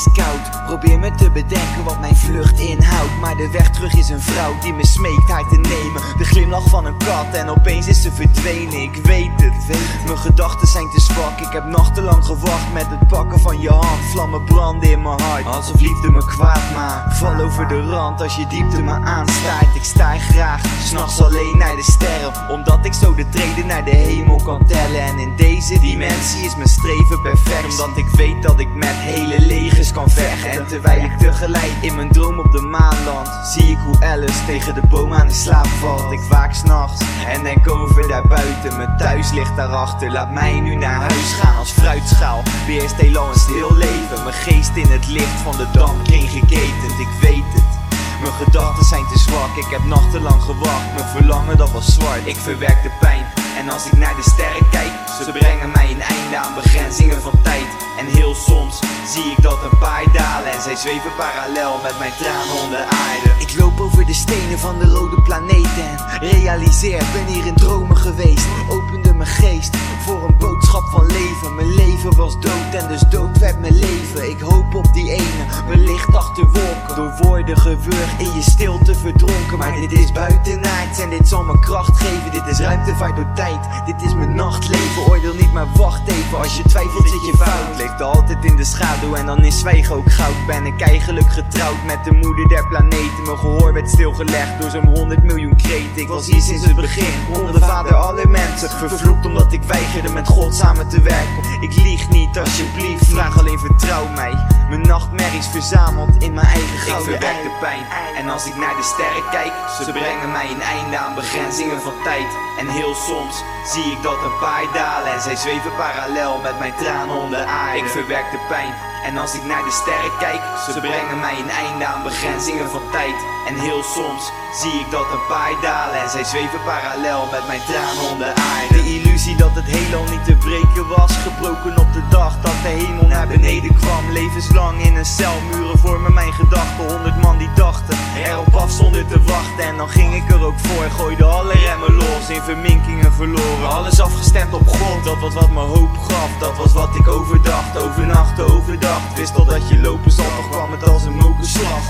is koud, probeer me te bedenken wat mijn vlucht inhoudt. Maar de weg terug is een vrouw die me smeekt haar te nemen. De glimlach van een kat en opeens is ze verdwenen. Ik weet het, mijn gedachten zijn te zwak. Ik heb nachtenlang gewacht met het pakken van je hand. Vlammen branden in mijn hart, alsof liefde me kwaad maakt. Val over de rand als je diepte me aanstaart. Ik sta graag, s'nachts alleen naar de sterren, omdat ik zo de treden naar de hemel kan tellen. En in deze dimensie is mijn streven perfect, omdat ik weet dat ik met hele legers kan vechten. En terwijl ik tegelijk in mijn droom op de maan land, zie ik hoe Alice tegen de boom aan de slaap valt. Ik waak s'nachts en denk over daarbuiten. Mijn thuis ligt daarachter, laat mij nu naar huis gaan als fruitschaal. Beheerst heelal een stil leven, mijn geest in het licht van de dampkring geketend. Ik weet het, mijn gedachten zijn te zwak. Ik heb nachtenlang gewacht, mijn verlangen dat was zwart. Ik verwerk de pijn en als ik naar de sterren kijk, ze brengen mij een einde aan begrenzingen van tijd. En heel soms zie ik dat een paar dalen en zij zweven parallel met mijn tranen onder aarde. Ik loop over de stenen van de rode planeten en realiseer, ben hier in dromen geweest. Opende mijn geest voor een boodschap van leven. Mijn leven was dood en dus dood werd mijn leven. Ik hoop op die ene, mijn licht achter wolken. Door woorden gewurgd, in je stilte verdronken. Maar dit is buitenaards en dit zal me kracht geven. Dit is ruimtevaart door tijd, dit is mijn nachtleven. Oordeel niet, maar wacht even, als je twijfelt zit je fout. Leeft altijd in de schaduw en dan is zwijgen ook goud. Ben ik eigenlijk getrouwd met de moeder der planeten. Mijn gehoor werd stilgelegd door zo'n 100 miljoen kreten. Ik was hier sinds het begin, onder de vader aller mensen. Vervloekt omdat ik weigerde met God samen te werken. Ik lieg niet, alsjeblieft, vraag alleen vertrouw mij. Mijn nachtmerries verzameld in mijn eigen gouden. Ik verwerk de pijn en als ik naar de sterren kijk, ze brengen mij een einde aan begrenzingen van tijd. En heel soms zie ik dat een paar dalen en zij zweven parallel met mijn tranen onder aarde. Ik verwerk de pijn en als ik naar de sterren kijk, ze brengen mij een einde aan begrenzingen van tijd. En heel soms zie ik dat een paar dalen en zij zweven parallel met mijn tranen onder aarde. De illusie dat het heelal niet te breken was, gebroken op de dag dat de hemel naar beneden kwam. Levenslang in een cel, muren vormen mijn gedachten. 100 man die dachten erop af zonder te wachten. En dan ging ik er ook voor, gooide alle remmen los, in verminkingen verloren. Alles afgestemd op God, dat was wat me hoop gaf. Dat was wat ik overdacht, overnachten overdacht. Wist al dat je lopen zal, toch kwam het als een mokerslag.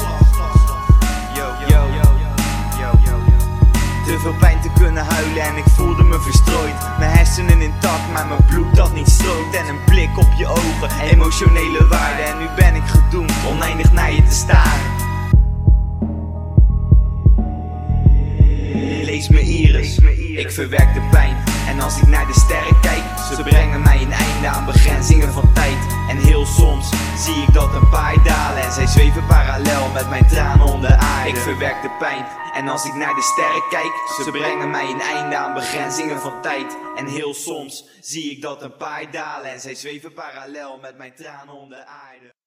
Te veel pijn te kunnen huilen en ik voelde me verstrooid. Mijn hersenen intact, maar mijn bloed dat niet stroomt. En een blik op je ogen, emotionele waarde. En nu ben ik gedoemd oneindig naar je te staren. Lees me iris, ik verwerk de pijn. En als ik naar de sterren kijk, ze brengen mij een einde aan begrenzingen van tijd. En heel soms zie ik dat een paar dalen en zij zweven parallel met mijn tranen onder aarde. Ik verwerk de pijn en als ik naar de sterren kijk, ze brengen mij een einde aan begrenzingen van tijd. En heel soms zie ik dat een paar dalen en zij zweven parallel met mijn tranen onder aarde.